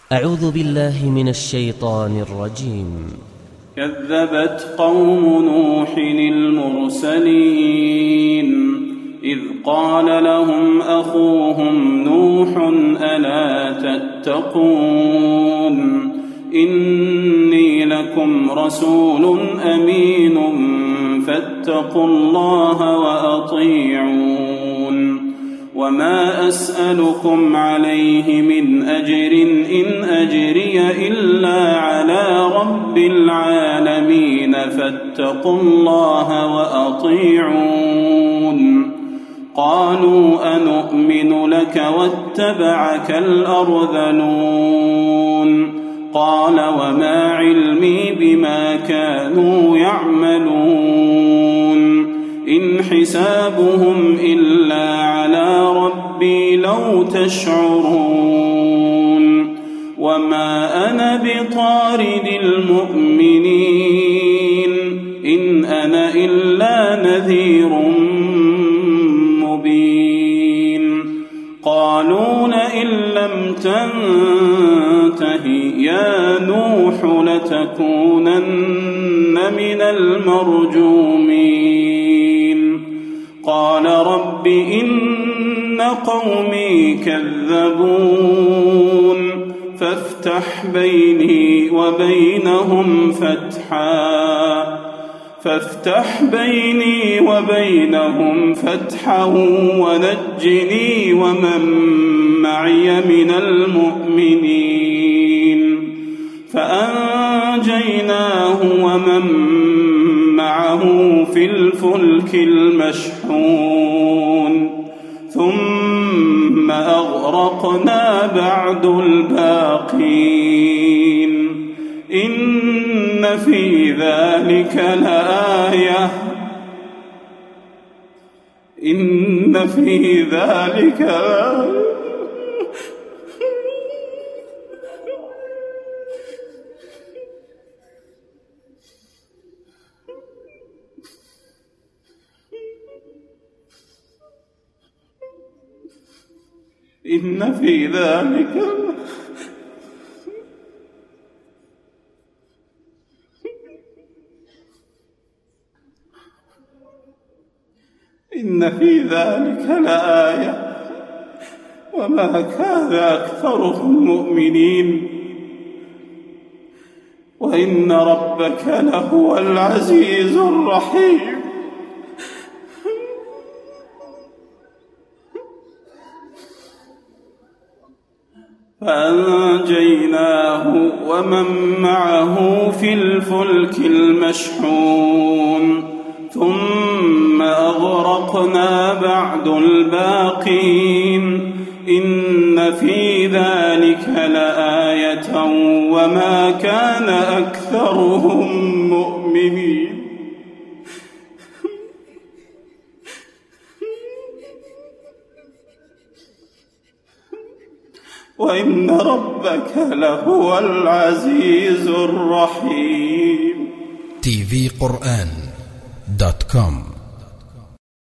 أعوذ بالله من الشيطان الرجيم. كذبت قوم نوح المرسلين إذ قال لهم أخوهم نوح ألا تتقون إني لكم رسول أمين فاتقوا الله وأطيعون وما أسألكم عليه من أجر إن أجري إلا على رب العالمين فاتقوا الله وأطيعون قالوا أنؤمن لك واتبعك الأرذلون قال وما علمي بما كانوا يعملون إن حسابهم إلا على ربي لو تشعرون وما أنا بطارد المؤمنين إن أنا إلا نذير مبين قالوا لئن لم تنته يا نوح لتكونن من المرجومين قال رب إن قومي كذبون فافتح بيني وبينهم فتحا ونجني ومن معي من المؤمنين فأنجيناه ومن معه في الفلك المشحون ثم أغرقنا بعد الباقين إن في ذلك لآية إن في ذلك لآية وما كان أكثرهم مؤمنين وإن ربك لهو العزيز الرحيم فأنجيناه ومن معه في الفلك المشحون ثم أغرقنا بعد الباقين إن في ذلك لآية وما كان أكثرهم مؤمنين وإن ربك لهو العزيز الرحيم. tvquran.com